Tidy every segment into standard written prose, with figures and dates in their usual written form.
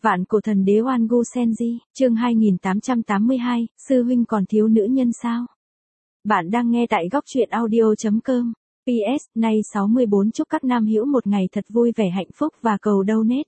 Vạn cổ thần đế Oan Gu Senji, chương 2882, sư huynh còn thiếu nữ nhân sao? Bạn đang nghe tại góc truyện audio.com. PS, nay 64 chúc các nam hữu một ngày thật vui vẻ hạnh phúc và cầu donate.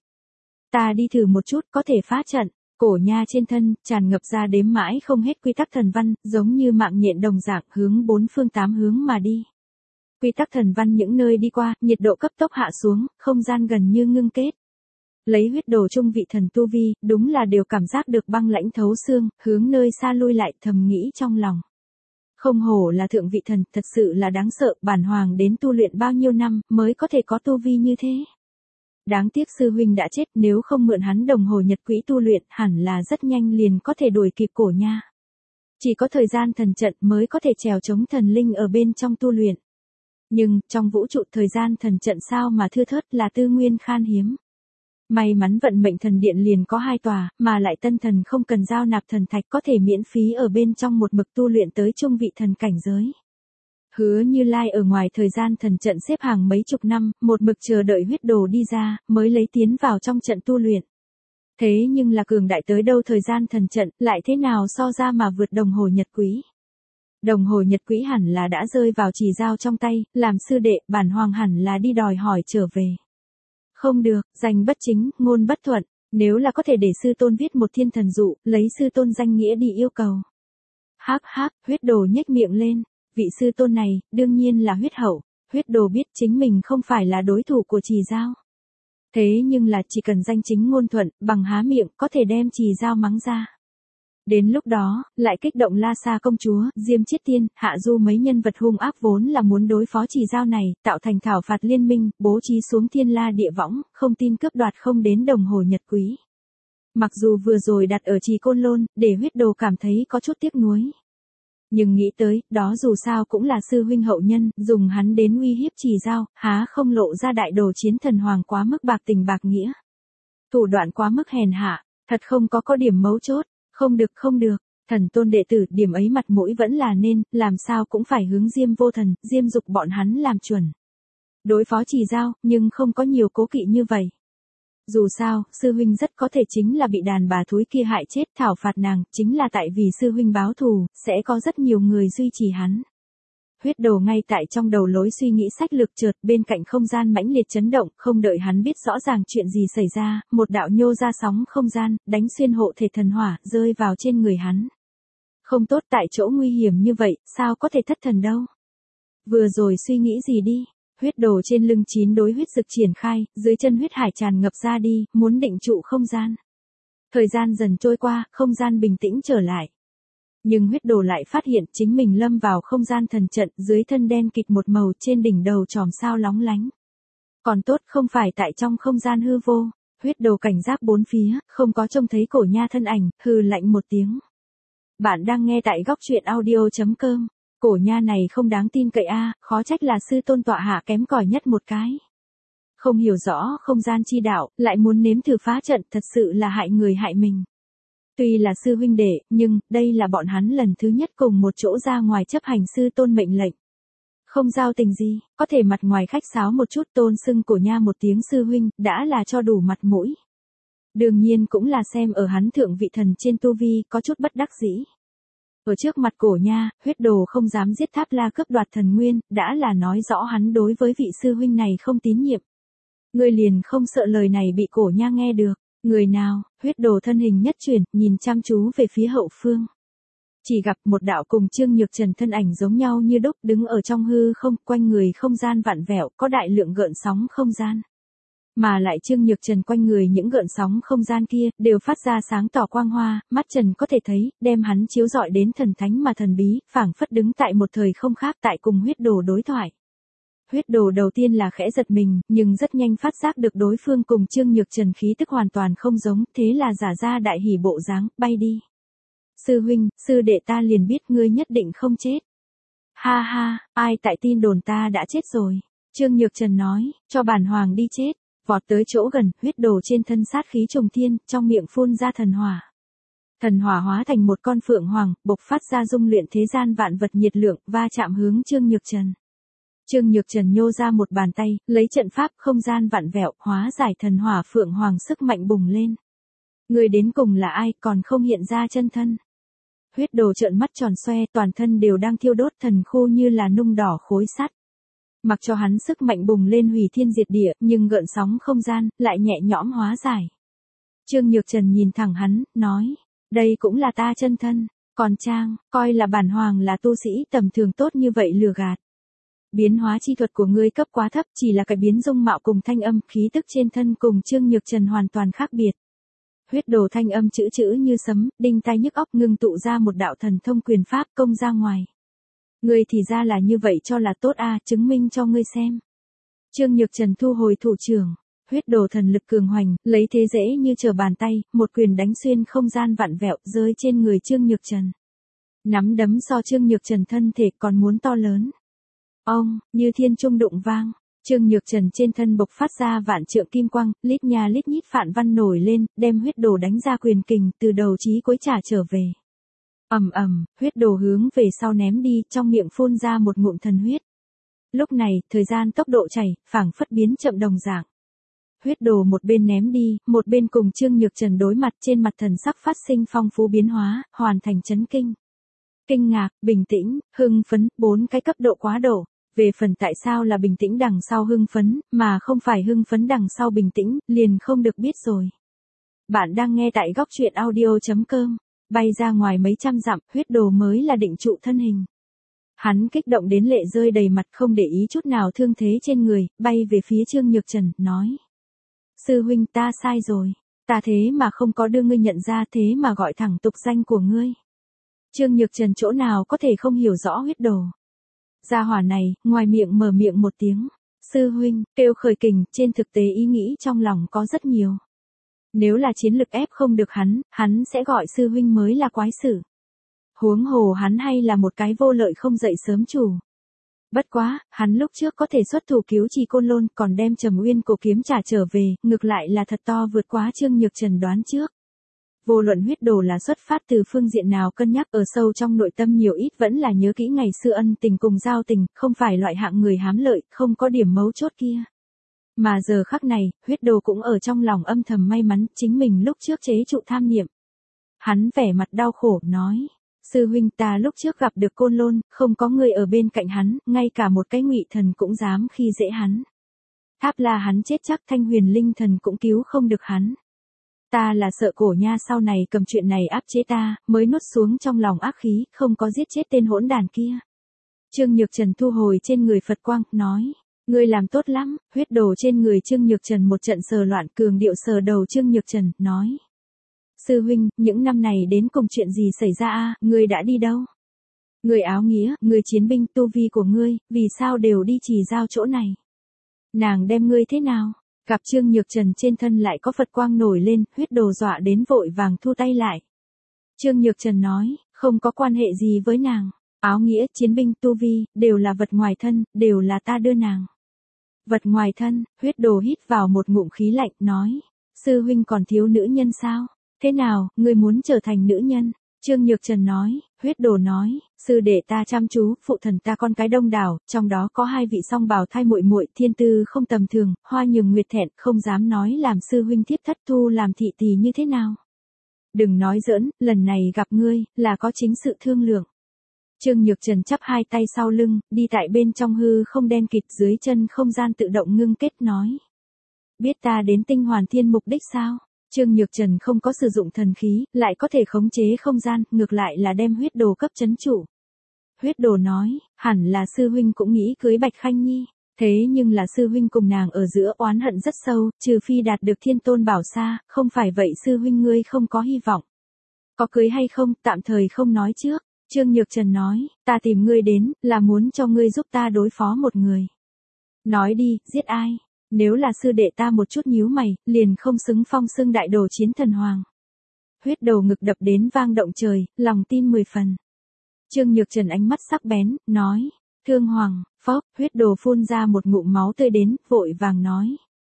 Ta đi thử một chút có thể phá trận, cổ nha trên thân, tràn ngập ra đếm mãi không hết quy tắc thần văn, giống như mạng nhện đồng dạng hướng bốn phương tám hướng mà đi. Quy tắc thần văn những nơi đi qua, nhiệt độ cấp tốc hạ xuống, không gian gần như ngưng kết. Lấy huyết đồ trung vị thần tu vi, đúng là đều cảm giác được băng lãnh thấu xương, hướng nơi xa lui lại thầm nghĩ trong lòng. Không hổ là thượng vị thần, thật sự là đáng sợ, bản hoàng đến tu luyện bao nhiêu năm, mới có thể có tu vi như thế. Đáng tiếc sư huynh đã chết, nếu không mượn hắn đồng hồ nhật quỹ tu luyện, hẳn là rất nhanh liền có thể đuổi kịp cổ nha. Chỉ có thời gian thần trận mới có thể trèo chống thần linh ở bên trong tu luyện. Nhưng, trong vũ trụ thời gian thần trận sao mà thưa thớt là tư nguyên khan hiếm. May mắn vận mệnh thần điện liền có 2 tòa, mà lại tân thần không cần giao nạp thần thạch có thể miễn phí ở bên trong một mực tu luyện tới trung vị thần cảnh giới. Hứa Như Lai ở ngoài thời gian thần trận xếp hàng mấy chục năm, một mực chờ đợi huyết đồ đi ra, mới lấy tiến vào trong trận tu luyện. Thế nhưng là cường đại tới đâu thời gian thần trận, lại thế nào so ra mà vượt đồng hồ nhật quý. Đồng hồ nhật quỹ hẳn là đã rơi vào chỉ dao trong tay, làm sư đệ, bản hoàng hẳn là đi đòi hỏi trở về. Không được, danh bất chính, ngôn bất thuận, nếu là có thể để sư tôn viết một thiên thần dụ, lấy sư tôn danh nghĩa đi yêu cầu. Hắc hắc, huyết đồ nhếch miệng lên, vị sư tôn này, đương nhiên là huyết hậu, huyết đồ biết chính mình không phải là đối thủ của trì dao. Thế nhưng là chỉ cần danh chính ngôn thuận, bằng há miệng, có thể đem trì dao mắng ra. Đến lúc đó, lại kích động La Sa công chúa, Diêm Chiết Tiên, Hạ Du mấy nhân vật hung ác vốn là muốn đối phó trì dao này, tạo thành thảo phạt liên minh, bố trí xuống thiên la địa võng, không tin cướp đoạt không đến đồng hồ nhật quý. Mặc dù vừa rồi đặt ở trì Côn Lôn, để huyết đồ cảm thấy có chút tiếc nuối. Nhưng nghĩ tới, đó dù sao cũng là sư huynh hậu nhân, dùng hắn đến uy hiếp trì dao, há không lộ ra đại đồ chiến thần hoàng quá mức bạc tình bạc nghĩa. Thủ đoạn quá mức hèn hạ, thật không có điểm mấu chốt. Không được, thần tôn đệ tử, điểm ấy mặt mũi vẫn là nên, làm sao cũng phải hướng Diêm Vô Thần, Diêm Dục bọn hắn làm chuẩn. Đối phó trì dao, nhưng không có nhiều cố kỵ như vậy. Dù sao, sư huynh rất có thể chính là bị đàn bà thúi kia hại chết, thảo phạt nàng, chính là tại vì sư huynh báo thù, sẽ có rất nhiều người duy trì hắn. Huyết đồ ngay tại trong đầu lối suy nghĩ sách lược chợt, bên cạnh không gian mãnh liệt chấn động, không đợi hắn biết rõ ràng chuyện gì xảy ra, một đạo nhô ra sóng không gian, đánh xuyên hộ thể thần hỏa, rơi vào trên người hắn. Không tốt, tại chỗ nguy hiểm như vậy, sao có thể thất thần đâu. Vừa rồi suy nghĩ gì đi, huyết đồ trên lưng 9 đối huyết dực triển khai, dưới chân huyết hải tràn ngập ra đi, muốn định trụ không gian. Thời gian dần trôi qua, không gian bình tĩnh trở lại. Nhưng huyết đồ lại phát hiện chính mình lâm vào không gian thần trận, dưới thân đen kịt một màu, trên đỉnh đầu chòm sao lóng lánh. Còn tốt không phải tại trong không gian hư vô, huyết đồ cảnh giác bốn phía, không có trông thấy cổ nha thân ảnh, hừ lạnh một tiếng. Bạn đang nghe tại góc truyện audio.com, cổ nha này không đáng tin cậy a, khó trách là sư tôn tọa hạ kém cỏi nhất một cái. Không hiểu rõ không gian chi đạo, lại muốn nếm thử phá trận, thật sự là hại người hại mình. Tuy là sư huynh đệ, nhưng, đây là bọn hắn lần thứ nhất cùng một chỗ ra ngoài chấp hành sư tôn mệnh lệnh. Không giao tình gì, có thể mặt ngoài khách sáo một chút tôn xưng cổ nha một tiếng sư huynh, đã là cho đủ mặt mũi. Đương nhiên cũng là xem ở hắn thượng vị thần trên tu vi, có chút bất đắc dĩ. Ở trước mặt cổ nha, huyết đồ không dám giết Tháp La cướp đoạt thần nguyên, đã là nói rõ hắn đối với vị sư huynh này không tín nhiệm. Người liền không sợ lời này bị cổ nha nghe được. Người nào, huyết đồ thân hình nhất chuyển, nhìn chăm chú về phía hậu phương. Chỉ gặp một đạo cùng Trương Nhược Trần thân ảnh giống nhau như đúc, đứng ở trong hư không, quanh người không gian vặn vẹo, có đại lượng gợn sóng không gian. Mà lại Trương Nhược Trần quanh người những gợn sóng không gian kia, đều phát ra sáng tỏ quang hoa, mắt Trần có thể thấy, đem hắn chiếu rọi đến thần thánh mà thần bí, phảng phất đứng tại một thời không khác tại cùng huyết đồ đối thoại. Huyết đồ đầu tiên là khẽ giật mình, nhưng rất nhanh phát giác được đối phương cùng Trương Nhược Trần khí tức hoàn toàn không giống, thế là giả ra đại hỉ bộ dáng, bay đi. Sư huynh, sư đệ ta liền biết ngươi nhất định không chết. Ha ha, ai tại tin đồn ta đã chết rồi. Trương Nhược Trần nói, cho bản hoàng đi chết. Vọt tới chỗ gần, huyết đồ trên thân sát khí trùng thiên, trong miệng phun ra thần hỏa. Thần hỏa hóa thành một con phượng hoàng, bộc phát ra dung luyện thế gian vạn vật nhiệt lượng, va chạm hướng Trương Nhược Trần. Trương Nhược Trần nhô ra một bàn tay, lấy trận pháp không gian vặn vẹo, hóa giải thần hỏa phượng hoàng sức mạnh bùng lên. Ngươi đến cùng là ai còn không hiện ra chân thân. Huyết đồ trợn mắt tròn xoe, toàn thân đều đang thiêu đốt, thần khu như là nung đỏ khối sắt. Mặc cho hắn sức mạnh bùng lên hủy thiên diệt địa, nhưng gợn sóng không gian, lại nhẹ nhõm hóa giải. Trương Nhược Trần nhìn thẳng hắn, nói, đây cũng là ta chân thân, còn Trang, coi là bản hoàng là tu sĩ tầm thường tốt như vậy lừa gạt. Biến hóa chi thuật của ngươi cấp quá thấp, chỉ là cái biến dung mạo cùng thanh âm, khí tức trên thân cùng Trương Nhược Trần hoàn toàn khác biệt. Huyết đồ thanh âm chữ chữ như sấm, đinh tai nhức óc, ngưng tụ ra một đạo thần thông quyền pháp công ra ngoài. Ngươi thì ra là như vậy cho là tốt a, chứng minh cho ngươi xem. Trương Nhược Trần thu hồi thủ trưởng, huyết đồ thần lực cường hoành, lấy thế dễ như trở bàn tay, một quyền đánh xuyên không gian vặn vẹo rơi trên người Trương Nhược Trần. Nắm đấm so Trương Nhược Trần thân thể còn muốn to lớn. Ông, như thiên trung đụng vang, Trương Nhược Trần trên thân bộc phát ra vạn trượng kim quang, lít nha lít nhít phản văn nổi lên, đem huyết đồ đánh ra quyền kình từ đầu chí cuối trả trở về. Ầm ầm, huyết đồ hướng về sau ném đi, trong miệng phun ra một ngụm thần huyết. Lúc này, thời gian tốc độ chảy, phảng phất biến chậm đồng dạng. Huyết đồ một bên ném đi, một bên cùng Trương Nhược Trần đối mặt, trên mặt thần sắc phát sinh phong phú biến hóa, hoàn thành chấn kinh. Kinh ngạc, bình tĩnh, hưng phấn, 4 cái cấp độ quá độ. Về phần tại sao là bình tĩnh đằng sau hưng phấn, mà không phải hưng phấn đằng sau bình tĩnh, liền không được biết rồi. Bạn đang nghe tại góc truyện audio.com. Bay ra ngoài mấy trăm dặm, huyết đồ mới là định trụ thân hình. Hắn kích động đến lệ rơi đầy mặt, không để ý chút nào thương thế trên người, bay về phía Trương Nhược Trần, nói. Sư huynh, ta sai rồi. Ta thế mà không có đưa ngươi nhận ra, thế mà gọi thẳng tục danh của ngươi. Trương Nhược Trần chỗ nào có thể không hiểu rõ huyết đồ. Gia hỏa này, ngoài miệng mở miệng một tiếng. Sư huynh, kêu khởi kình, trên thực tế ý nghĩ trong lòng có rất nhiều. Nếu là chiến lực ép không được hắn sẽ gọi sư huynh mới là quái sử. Huống hồ hắn hay là một cái vô lợi không dậy sớm chủ. Bất quá, hắn lúc trước có thể xuất thủ cứu trì Côn Lôn, còn đem Trầm Uyên cổ kiếm trả trở về, ngược lại là thật to vượt quá Trương Nhược Trần đoán trước. Vô luận huyết đồ là xuất phát từ phương diện nào cân nhắc, ở sâu trong nội tâm nhiều ít vẫn là nhớ kỹ ngày xưa ân tình cùng giao tình, không phải loại hạng người hám lợi, không có điểm mấu chốt kia. Mà giờ khắc này, huyết đồ cũng ở trong lòng âm thầm may mắn, chính mình lúc trước chế trụ tham niệm. Hắn vẻ mặt đau khổ, nói, sư huynh, ta lúc trước gặp được Côn Lôn, không có người ở bên cạnh hắn, ngay cả một cái ngụy thần cũng dám khi dễ hắn. Tháp là hắn chết chắc, Thanh Huyền Linh thần cũng cứu không được hắn. Ta là sợ cổ nha sau này cầm chuyện này áp chế ta, mới nuốt xuống trong lòng ác khí, không có giết chết tên hỗn đàn kia. Trương Nhược Trần thu hồi trên người Phật quang, nói, ngươi làm tốt lắm. Huyết đồ trên người Trương Nhược Trần một trận sờ loạn, cường điệu sờ đầu Trương Nhược Trần, nói. Sư huynh, những năm này đến cùng chuyện gì xảy ra a? Ngươi đã đi đâu? Ngươi áo nghĩa, ngươi chiến binh, tu vi của ngươi, vì sao đều đi chỉ giao chỗ này? Nàng đem ngươi thế nào? Gặp Trương Nhược Trần trên thân lại có Phật quang nổi lên, huyết đồ dọa đến vội vàng thu tay lại. Trương Nhược Trần nói, không có quan hệ gì với nàng. Áo nghĩa, chiến binh, tu vi, đều là vật ngoài thân, đều là ta đưa nàng. Vật ngoài thân, huyết đồ hít vào một ngụm khí lạnh, nói. Sư huynh còn thiếu nữ nhân sao? Thế nào, ngươi muốn trở thành nữ nhân? Trương Nhược Trần nói, huyết đồ nói, sư đệ ta chăm chú, phụ thần ta con cái đông đảo, trong đó có 2 vị song bào thai muội muội, thiên tư không tầm thường, Hoa Nhường Nguyệt thẹn, không dám nói làm sư huynh thiếp thất thu làm thị tỳ như thế nào. Đừng nói giỡn, lần này gặp ngươi, là có chính sự thương lượng. Trương Nhược Trần chắp 2 tay sau lưng, đi tại bên trong hư không đen kịt, dưới chân không gian tự động ngưng kết, nói. Biết ta đến Tinh Hoàn Thiên mục đích sao? Trương Nhược Trần không có sử dụng thần khí, lại có thể khống chế không gian, ngược lại là đem huyết đồ cấp chấn chủ. Huyết đồ nói, hẳn là sư huynh cũng nghĩ cưới Bạch Khanh Nhi, thế nhưng là sư huynh cùng nàng ở giữa oán hận rất sâu, trừ phi đạt được Thiên Tôn bảo sa, không phải vậy sư huynh ngươi không có hy vọng. Có cưới hay không, tạm thời không nói trước. Trương Nhược Trần nói, ta tìm ngươi đến, là muốn cho ngươi giúp ta đối phó một người. Nói đi, giết ai? Nếu là sư đệ ta một chút nhíu mày, liền không xứng phong xưng đại đồ chiến thần hoàng. Huyết đầu ngực đập đến vang động trời, lòng tin 10 phần. Trương Nhược Trần ánh mắt sắc bén, nói, thương hoàng, phốc, huyết đồ phun ra một ngụm máu tươi đến, vội vàng nói.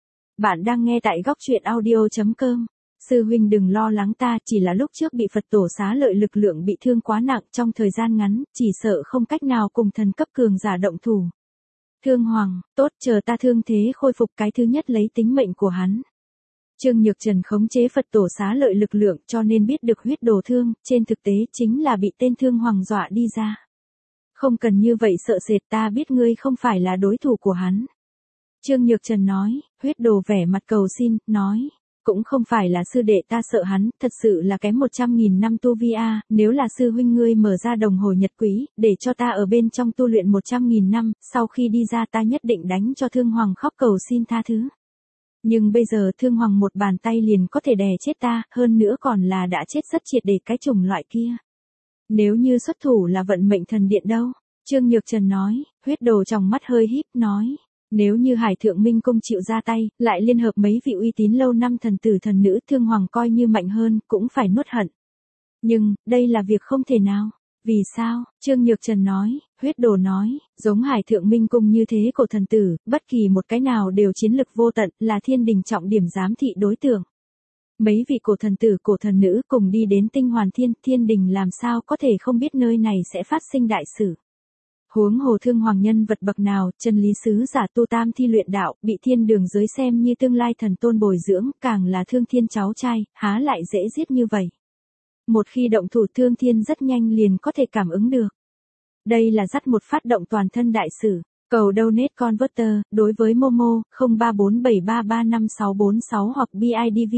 Bạn đang nghe tại góc truyện audio.com. Sư huynh đừng lo lắng, ta chỉ là lúc trước bị Phật tổ xá lợi lực lượng bị thương quá nặng, trong thời gian ngắn, chỉ sợ không cách nào cùng thần cấp cường giả động thủ. Thương hoàng, tốt, chờ ta thương thế khôi phục cái thứ nhất lấy tính mệnh của hắn. Trương Nhược Trần khống chế Phật tổ xá lợi lực lượng cho nên biết được huyết đồ thương, trên thực tế chính là bị tên Thương Hoàng dọa đi ra. Không cần như vậy sợ sệt, ta biết ngươi không phải là đối thủ của hắn. Trương Nhược Trần nói, huyết đồ vẻ mặt cầu xin, nói. Cũng không phải là sư đệ ta sợ hắn, thật sự là kém 100.000 năm tu vi a, nếu là sư huynh ngươi mở ra đồng hồ nhật quý, để cho ta ở bên trong tu luyện 100.000 năm, sau khi đi ra ta nhất định đánh cho Thương Hoàng khóc cầu xin tha thứ. Nhưng bây giờ Thương Hoàng một bàn tay liền có thể đè chết ta, hơn nữa còn là đã chết rất triệt để cái chủng loại kia. Nếu như xuất thủ là vận mệnh thần điện đâu? Trương Nhược Trần nói, huyết đồ trong mắt hơi híp nói. Nếu như Hải Thượng Minh Cung chịu ra tay, lại liên hợp mấy vị uy tín lâu năm thần tử thần nữ, Thương Hoàng coi như mạnh hơn, cũng phải nuốt hận. Nhưng, đây là việc không thể nào. Vì sao? Trương Nhược Trần nói, huyết đồ nói, giống Hải Thượng Minh Cung như thế cổ thần tử, bất kỳ một cái nào đều chiến lực vô tận, là thiên đình trọng điểm giám thị đối tượng. Mấy vị cổ thần tử cổ thần nữ cùng đi đến Tinh Hoàn Thiên, thiên đình làm sao có thể không biết nơi này sẽ phát sinh đại sự. Huống hồ Thương Hoàng nhân vật bậc nào, chân lý sứ giả tu tam thi luyện đạo, bị thiên đường giới xem như tương lai thần tôn bồi dưỡng, càng là Thương Thiên cháu trai, há lại dễ giết như vậy. Một khi động thủ Thương Thiên rất nhanh liền có thể cảm ứng được. Đây là dắt một phát động toàn thân đại sử. Cầu donate converter, đối với Momo, 0347335646 hoặc BIDV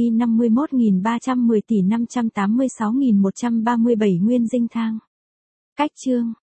51.310 tỷ 586.137 nguyên dinh thang. Cách chương